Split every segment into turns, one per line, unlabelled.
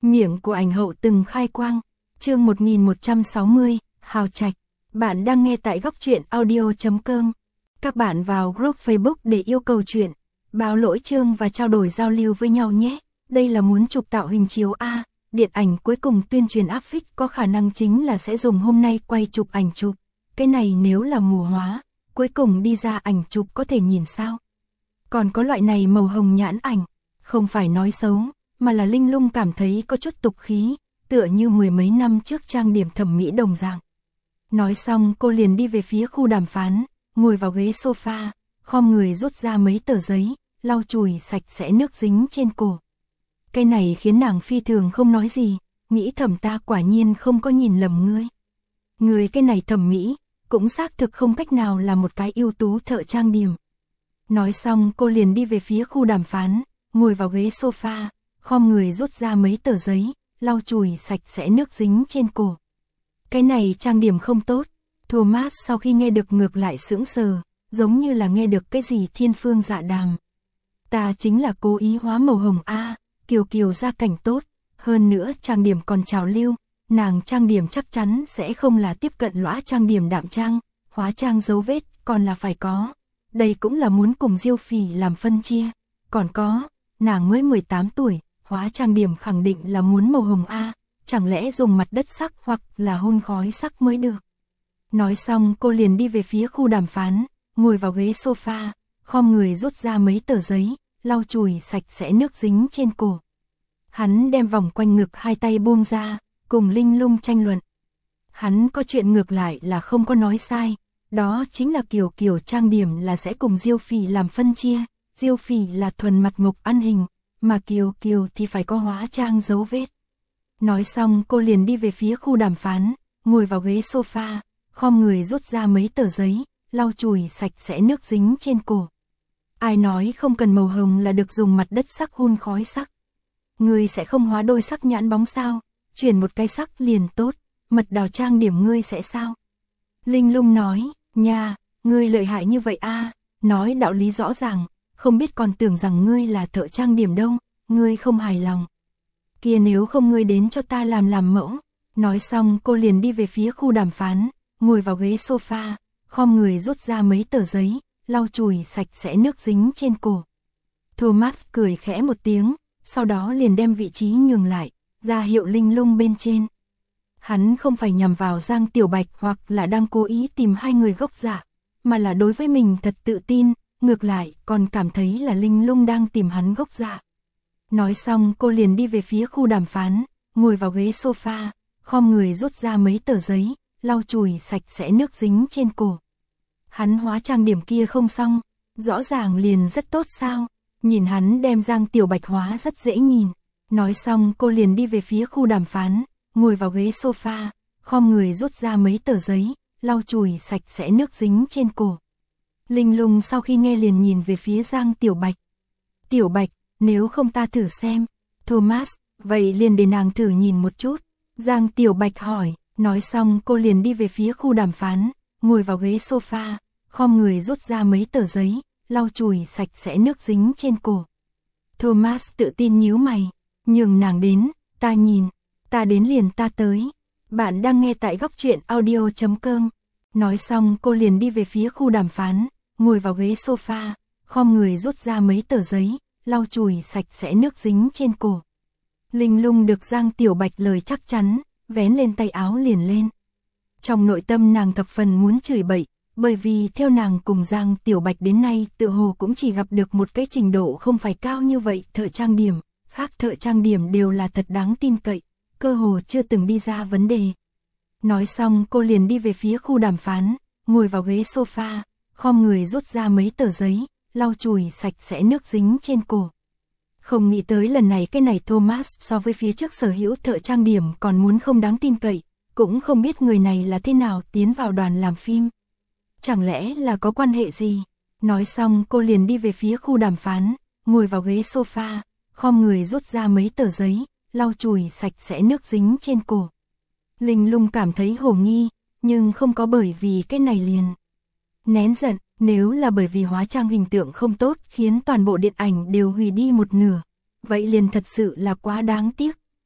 Miệng của ảnh hậu từng khai quang. Chương 1160, Hào Trạch. Bạn đang nghe tại Góc Truyện Audio.com. Các bạn vào group Facebook để yêu cầu chuyện, báo lỗi chương và trao đổi giao lưu với nhau nhé. Đây là muốn chụp tạo hình chiếu A, điện ảnh cuối cùng tuyên truyền áp phích có khả năng chính là sẽ dùng hôm nay quay chụp ảnh chụp. Cái này nếu là mù hóa, cuối cùng đi ra ảnh chụp có thể nhìn sao. Còn có loại này màu hồng nhãn ảnh, không phải nói xấu, mà là Linh Lung cảm thấy có chút tục khí, tựa như mười mấy năm trước trang điểm thẩm mỹ đồng dạng. Nói xong cô liền đi về phía khu đàm phán, ngồi vào ghế sofa, khom người rút ra mấy tờ giấy, lau chùi sạch sẽ nước dính trên cổ. Cái này khiến nàng phi thường không nói gì, nghĩ thầm ta quả nhiên không có nhìn lầm ngươi. Người cái này thẩm mỹ, cũng xác thực không cách nào là một cái ưu tú thợ trang điểm. Nói xong cô liền đi về phía khu đàm phán, ngồi vào ghế sofa, khom người rút ra mấy tờ giấy, lau chùi sạch sẽ nước dính trên cổ. Cái này trang điểm không tốt. Thomas sau khi nghe được ngược lại sững sờ, giống như là nghe được cái gì thiên phương dạ đàm. Ta chính là cố ý hóa màu hồng A, Kiều Kiều gia cảnh tốt, hơn nữa trang điểm còn trào lưu, nàng trang điểm chắc chắn sẽ không là tiếp cận lõa trang điểm đạm trang, hóa trang dấu vết còn là phải có. Đây cũng là muốn cùng Diêu Phỉ làm phân chia. Còn có, nàng mới 18 tuổi, hóa trang điểm khẳng định là muốn màu hồng A, chẳng lẽ dùng mặt đất sắc hoặc là hôn khói sắc mới được. Nói xong cô liền đi về phía khu đàm phán, ngồi vào ghế sofa, khom người rút ra mấy tờ giấy, lau chùi sạch sẽ nước dính trên cổ. Hắn đem vòng quanh ngực hai tay buông ra, cùng Linh Lung tranh luận. Hắn có chuyện ngược lại là không có nói sai, đó chính là Kiều Kiều trang điểm là sẽ cùng Diêu Phỉ làm phân chia, Diêu Phỉ là thuần mặt mộc ăn hình, mà Kiều Kiều thì phải có hóa trang dấu vết. Nói xong cô liền đi về phía khu đàm phán, ngồi vào ghế sofa, khom người rút ra mấy tờ giấy, lau chùi sạch sẽ nước dính trên cổ. Ai nói không cần màu hồng là được dùng mặt đất sắc hun khói sắc. Ngươi sẽ không hóa đôi sắc nhãn bóng sao, chuyển một cái sắc liền tốt, mật đào trang điểm ngươi sẽ sao? Linh Lung nói, nha, ngươi lợi hại như vậy a, nói đạo lý rõ ràng, không biết còn tưởng rằng ngươi là thợ trang điểm đâu, ngươi không hài lòng. Kia nếu không ngươi đến cho ta làm mẫu. Nói xong cô liền đi về phía khu đàm phán, ngồi vào ghế sofa, khom người rút ra mấy tờ giấy, lau chùi sạch sẽ nước dính trên cổ. Thomas cười khẽ một tiếng, sau đó liền đem vị trí nhường lại, ra hiệu Linh Lung bên trên. Hắn không phải nhằm vào Giang Tiểu Bạch hoặc là đang cố ý tìm hai người gốc giả, mà là đối với mình thật tự tin, ngược lại còn cảm thấy là Linh Lung đang tìm hắn gốc giả. Nói xong cô liền đi về phía khu đàm phán, ngồi vào ghế sofa, khom người rút ra mấy tờ giấy, lau chùi sạch sẽ nước dính trên cổ. Hắn hóa trang điểm kia không xong, rõ ràng liền rất tốt sao, nhìn hắn đem Giang Tiểu Bạch hóa rất dễ nhìn. Nói xong cô liền đi về phía khu đàm phán, ngồi vào ghế sofa, khom người rút ra mấy tờ giấy, lau chùi sạch sẽ nước dính trên cổ. Linh Lung sau khi nghe liền nhìn về phía Giang Tiểu Bạch. Tiểu Bạch, nếu không ta thử xem. Thomas, vậy liền để nàng thử nhìn một chút. Giang Tiểu Bạch hỏi, nói xong cô liền đi về phía khu đàm phán, ngồi vào ghế sofa, khom người rút ra mấy tờ giấy, lau chùi sạch sẽ nước dính trên cổ. Thomas tự tin nhíu mày, nhường nàng đến, ta nhìn, ta đến liền ta tới. Bạn đang nghe tại Góc Truyện Audio.com. Nói xong cô liền đi về phía khu đàm phán, ngồi vào ghế sofa, khom người rút ra mấy tờ giấy, lau chùi sạch sẽ nước dính trên cổ. Linh Lung được Giang Tiểu Bạch lời chắc chắn, vén lên tay áo liền lên. Trong nội tâm nàng thập phần muốn chửi bậy, bởi vì theo nàng cùng Giang Tiểu Bạch đến nay tự hồ cũng chỉ gặp được một cái trình độ không phải cao như vậy thợ trang điểm, khác thợ trang điểm đều là thật đáng tin cậy, cơ hồ chưa từng đi ra vấn đề. Nói xong cô liền đi về phía khu đàm phán, ngồi vào ghế sofa, khom người rút ra mấy tờ giấy, lau chùi sạch sẽ nước dính trên cổ. Không nghĩ tới lần này cái này Thomas so với phía trước sở hữu thợ trang điểm còn muốn không đáng tin cậy, cũng không biết người này là thế nào tiến vào đoàn làm phim. Chẳng lẽ là có quan hệ gì? Nói xong cô liền đi về phía khu đàm phán, ngồi vào ghế sofa, khom người rút ra mấy tờ giấy, lau chùi sạch sẽ nước dính trên cổ. Linh Lung cảm thấy hồ nghi, nhưng không có bởi vì cái này liền nén giận, nếu là bởi vì hóa trang hình tượng không tốt khiến toàn bộ điện ảnh đều hủy đi một nửa, vậy liền thật sự là quá đáng tiếc.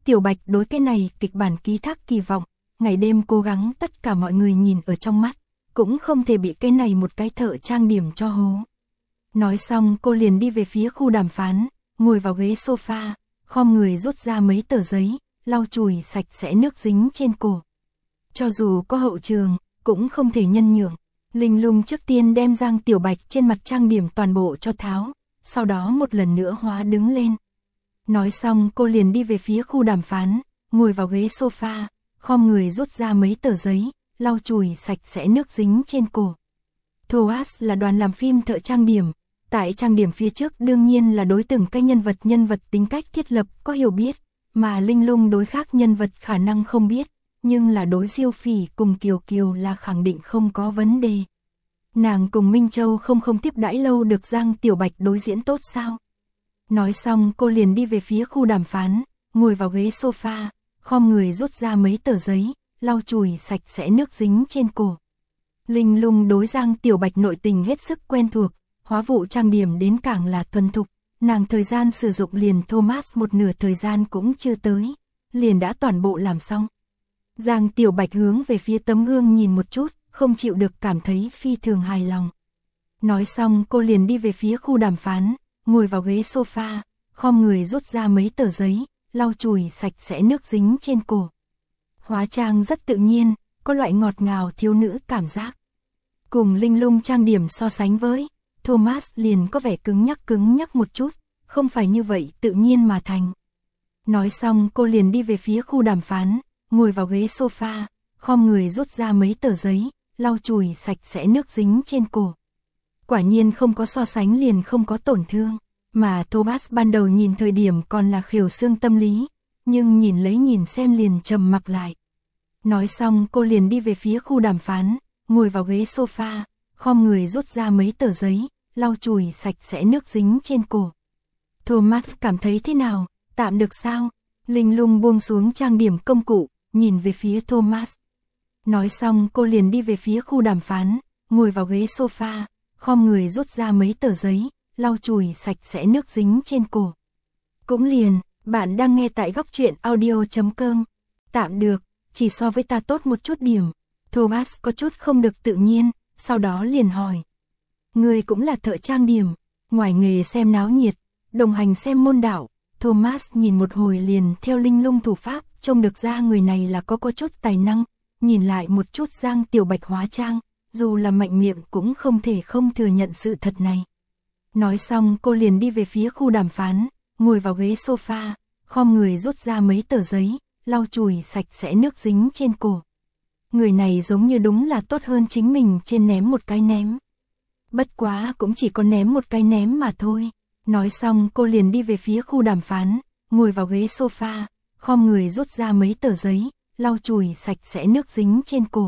Tiểu Bạch đối cái này kịch bản ký thác kỳ vọng, ngày đêm cố gắng tất cả mọi người nhìn ở trong mắt, cũng không thể bị cái này một cái thợ trang điểm cho hố. Nói xong cô liền đi về phía khu đàm phán, ngồi vào ghế sofa, khom người rút ra mấy tờ giấy, lau chùi sạch sẽ nước dính trên cổ. Cho dù có hậu trường, cũng không thể nhân nhượng. Linh Lung trước tiên đem Giang Tiểu Bạch trên mặt trang điểm toàn bộ cho tháo, sau đó một lần nữa hóa đứng lên. Nói xong cô liền đi về phía khu đàm phán, ngồi vào ghế sofa, khom người rút ra mấy tờ giấy, lau chùi sạch sẽ nước dính trên cổ. Thomas là đoàn làm phim thợ trang điểm, tại trang điểm phía trước đương nhiên là đối từng cái nhân vật tính cách thiết lập có hiểu biết, mà Linh Lung đối khác nhân vật khả năng không biết, nhưng là đối Diêu Phỉ cùng Kiều Kiều là khẳng định không có vấn đề. Nàng cùng Minh Châu không tiếp đãi lâu được Giang Tiểu Bạch đối diễn tốt sao? Nói xong cô liền đi về phía khu đàm phán, ngồi vào ghế sofa, khom người rút ra mấy tờ giấy, lau chùi sạch sẽ nước dính trên cổ. Linh Lung đối Giang Tiểu Bạch nội tình hết sức quen thuộc, hóa vụ trang điểm đến càng là thuần thục, nàng thời gian sử dụng liền Thomas một nửa thời gian cũng chưa tới, liền đã toàn bộ làm xong. Giang Tiểu Bạch hướng về phía tấm gương nhìn một chút, không chịu được cảm thấy phi thường hài lòng. Nói xong cô liền đi về phía khu đàm phán, ngồi vào ghế sofa, khom người rút ra mấy tờ giấy, lau chùi sạch sẽ nước dính trên cổ. Hóa trang rất tự nhiên, có loại ngọt ngào thiếu nữ cảm giác. Cùng Linh Lung trang điểm so sánh với, Thomas liền có vẻ cứng nhắc một chút, không phải như vậy tự nhiên mà thành. Nói xong cô liền đi về phía khu đàm phán, ngồi vào ghế sofa, khom người rút ra mấy tờ giấy, lau chùi sạch sẽ nước dính trên cổ. Quả nhiên không có so sánh liền không có tổn thương, mà Thomas ban đầu nhìn thời điểm còn là khều xương tâm lý, nhưng nhìn xem liền trầm mặc lại. Nói xong cô liền đi về phía khu đàm phán, ngồi vào ghế sofa, khom người rút ra mấy tờ giấy, lau chùi sạch sẽ nước dính trên cổ. Thomas cảm thấy thế nào, tạm được sao? Linh Lung buông xuống trang điểm công cụ, nhìn về phía Thomas. Nói xong cô liền đi về phía khu đàm phán, ngồi vào ghế sofa, khom người rút ra mấy tờ giấy, lau chùi sạch sẽ nước dính trên cổ. Cũng liền, bạn đang nghe tại góc truyện audio.com. Tạm được, chỉ so với ta tốt một chút điểm. Thomas có chút không được tự nhiên, sau đó liền hỏi. Người cũng là thợ trang điểm, ngoài nghề xem náo nhiệt, đồng hành xem môn đạo. Thomas nhìn một hồi liền theo Linh Lung thủ pháp, trông được ra người này là có chút tài năng. Nhìn lại một chút Giang Tiểu Bạch hóa trang, dù là mạnh miệng cũng không thể không thừa nhận sự thật này. Nói xong cô liền đi về phía khu đàm phán, ngồi vào ghế sofa, khom người rút ra mấy tờ giấy, lau chùi sạch sẽ nước dính trên cổ. Người này giống như đúng là tốt hơn chính mình trên ném một cái ném. Bất quá cũng chỉ có ném một cái ném mà thôi. Nói xong cô liền đi về phía khu đàm phán, ngồi vào ghế sofa, khom người rút ra mấy tờ giấy, lau chùi sạch sẽ nước dính trên cổ.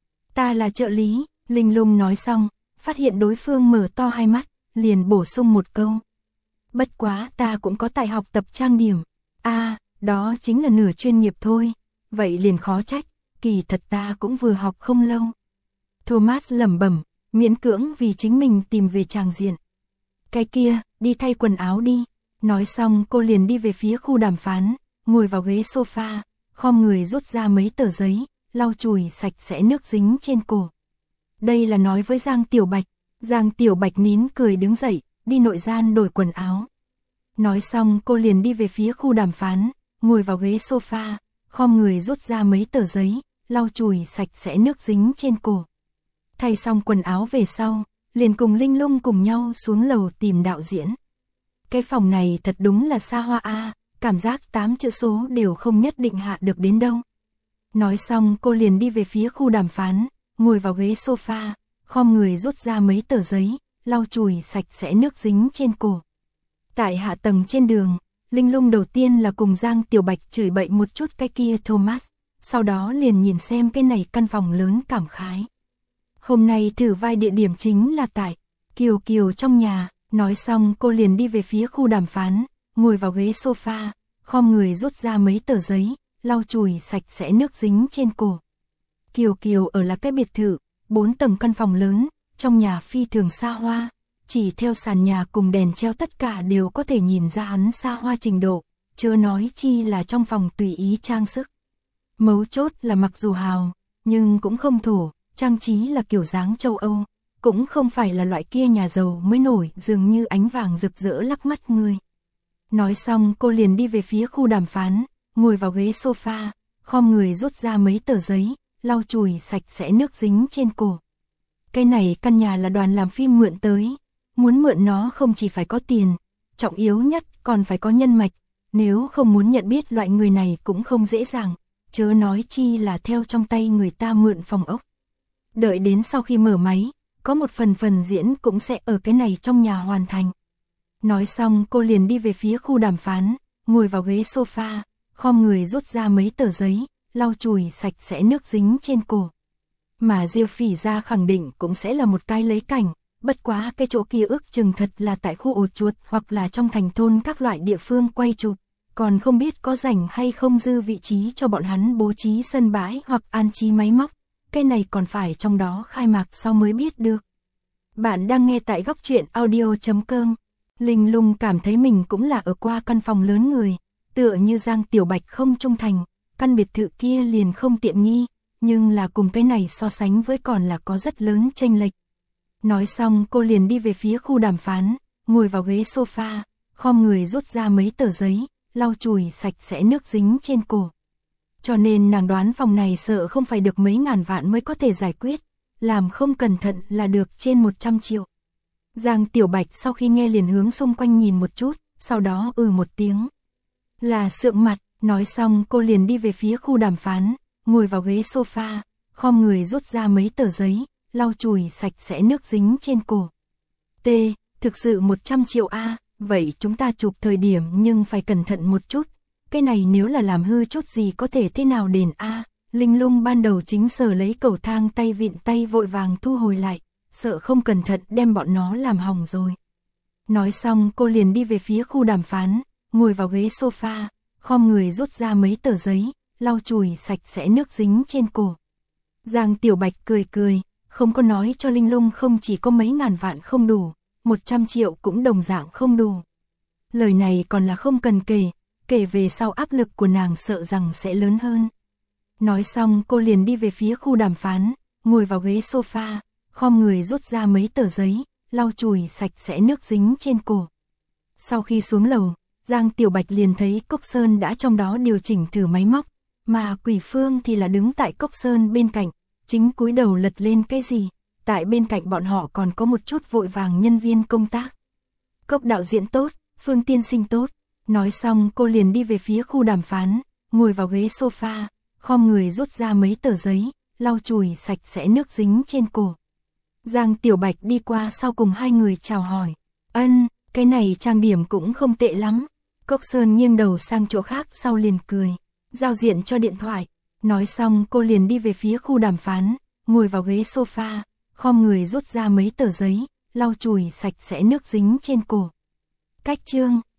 Ta là trợ lý, Linh Lung nói xong, phát hiện đối phương mở to hai mắt, liền bổ sung một câu. Bất quá ta cũng có tài học tập trang điểm. Đó chính là nửa chuyên nghiệp thôi. Vậy liền khó trách, kỳ thật ta cũng vừa học không lâu. Thomas lẩm bẩm, miễn cưỡng vì chính mình tìm về tràng diện. Cái kia, đi thay quần áo đi. Nói xong cô liền đi về phía khu đàm phán, ngồi vào ghế sofa, khom người rút ra mấy tờ giấy, lau chùi sạch sẽ nước dính trên cổ. Đây là nói với Giang Tiểu Bạch. Giang Tiểu Bạch nín cười đứng dậy, đi nội gian đổi quần áo. Nói xong cô liền đi về phía khu đàm phán, ngồi vào ghế sofa, khom người rút ra mấy tờ giấy, lau chùi sạch sẽ nước dính trên cổ. Thay xong quần áo về sau, liền cùng Linh Lung cùng nhau xuống lầu tìm đạo diễn. Cái phòng này thật đúng là xa hoa a, cảm giác 8 chữ số đều không nhất định hạ được đến đâu. Nói xong cô liền đi về phía khu đàm phán, ngồi vào ghế sofa, khom người rút ra mấy tờ giấy, lau chùi sạch sẽ nước dính trên cổ. Tại hạ tầng trên đường, Linh Lung đầu tiên là cùng Giang Tiểu Bạch chửi bậy một chút cái kia Thomas, sau đó liền nhìn xem cái này căn phòng lớn cảm khái. Hôm nay thử vai địa điểm chính là tại Kiều Kiều trong nhà. Nói xong cô liền đi về phía khu đàm phán, ngồi vào ghế sofa, khom người rút ra mấy tờ giấy, lau chùi sạch sẽ nước dính trên cổ. Kiều Kiều ở là cái biệt thự, 4 tầng căn phòng lớn, trong nhà phi thường xa hoa, chỉ theo sàn nhà cùng đèn treo tất cả đều có thể nhìn ra hắn xa hoa trình độ, chớ nói chi là trong phòng tùy ý trang sức. Mấu chốt là mặc dù hào, nhưng cũng không thổ, trang trí là kiểu dáng châu Âu, cũng không phải là loại kia nhà giàu mới nổi, dường như ánh vàng rực rỡ lắc mắt người. Nói xong cô liền đi về phía khu đàm phán, ngồi vào ghế sofa, khom người rút ra mấy tờ giấy, lau chùi sạch sẽ nước dính trên cổ. Cái này căn nhà là đoàn làm phim mượn tới, muốn mượn nó không chỉ phải có tiền, trọng yếu nhất còn phải có nhân mạch, nếu không muốn nhận biết loại người này cũng không dễ dàng, chớ nói chi là theo trong tay người ta mượn phòng ốc. Đợi đến sau khi mở máy, có một phần diễn cũng sẽ ở cái này trong nhà hoàn thành. Nói xong cô liền đi về phía khu đàm phán, ngồi vào ghế sofa, khom người rút ra mấy tờ giấy, lau chùi sạch sẽ nước dính trên cổ. Mà Diêu Phỉ Gia khẳng định cũng sẽ là một cái lấy cảnh, bất quá cái chỗ kia ước chừng thật là tại khu ổ chuột hoặc là trong thành thôn các loại địa phương quay chụp, còn không biết có rảnh hay không dư vị trí cho bọn hắn bố trí sân bãi hoặc an trí máy móc, cái này còn phải trong đó khai mạc sau mới biết được. Bạn đang nghe tại Góc Truyện Audio.com. Linh Lung cảm thấy mình cũng là ở qua căn phòng lớn người, tựa như Giang Tiểu Bạch không trung thành, căn biệt thự kia liền không tiện nghi, nhưng là cùng cái này so sánh với còn là có rất lớn chênh lệch. Nói xong cô liền đi về phía khu đàm phán, ngồi vào ghế sofa, khom người rút ra mấy tờ giấy, lau chùi sạch sẽ nước dính trên cổ. Cho nên nàng đoán phòng này sợ không phải được mấy ngàn vạn mới có thể giải quyết, làm không cẩn thận là được trên 100 triệu. Giang Tiểu Bạch sau khi nghe liền hướng xung quanh nhìn một chút, sau đó một tiếng. Là sượng mặt, nói xong cô liền đi về phía khu đàm phán, ngồi vào ghế sofa, khom người rút ra mấy tờ giấy, lau chùi sạch sẽ nước dính trên cổ. Thực sự 100 triệu a, vậy chúng ta chụp thời điểm nhưng phải cẩn thận một chút, cái này nếu là làm hư chút gì có thể thế nào đền a. Linh Lung ban đầu chính sờ lấy cầu thang tay vịn tay vội vàng thu hồi lại, sợ không cẩn thận đem bọn nó làm hỏng rồi. Nói xong cô liền đi về phía khu đàm phán, ngồi vào ghế sofa, khom người rút ra mấy tờ giấy, lau chùi sạch sẽ nước dính trên cổ. Giang Tiểu Bạch cười, không có nói cho Linh Lung không chỉ có mấy ngàn vạn không đủ, 100 triệu cũng đồng dạng không đủ. Lời này còn là không cần kể về sau áp lực của nàng sợ rằng sẽ lớn hơn. Nói xong cô liền đi về phía khu đàm phán, ngồi vào ghế sofa, khom người rút ra mấy tờ giấy, lau chùi sạch sẽ nước dính trên cổ. Sau khi xuống lầu, Giang Tiểu Bạch liền thấy Cốc Sơn đã trong đó điều chỉnh thử máy móc, mà Quỷ Phương thì là đứng tại Cốc Sơn bên cạnh, chính cúi đầu lật lên cái gì, tại bên cạnh bọn họ còn có một chút vội vàng nhân viên công tác. Cốc đạo diễn tốt, Phương tiên sinh tốt, nói xong cô liền đi về phía khu đàm phán, ngồi vào ghế sofa, khom người rút ra mấy tờ giấy, lau chùi sạch sẽ nước dính trên cổ. Giang Tiểu Bạch đi qua sau cùng hai người chào hỏi. Cái này trang điểm cũng không tệ lắm. Cốc Sơn nghiêng đầu sang chỗ khác sau liền cười. Giao diện cho điện thoại. Nói xong cô liền đi về phía khu đàm phán, ngồi vào ghế sofa, khom người rút ra mấy tờ giấy, lau chùi sạch sẽ nước dính trên cổ. Cách chương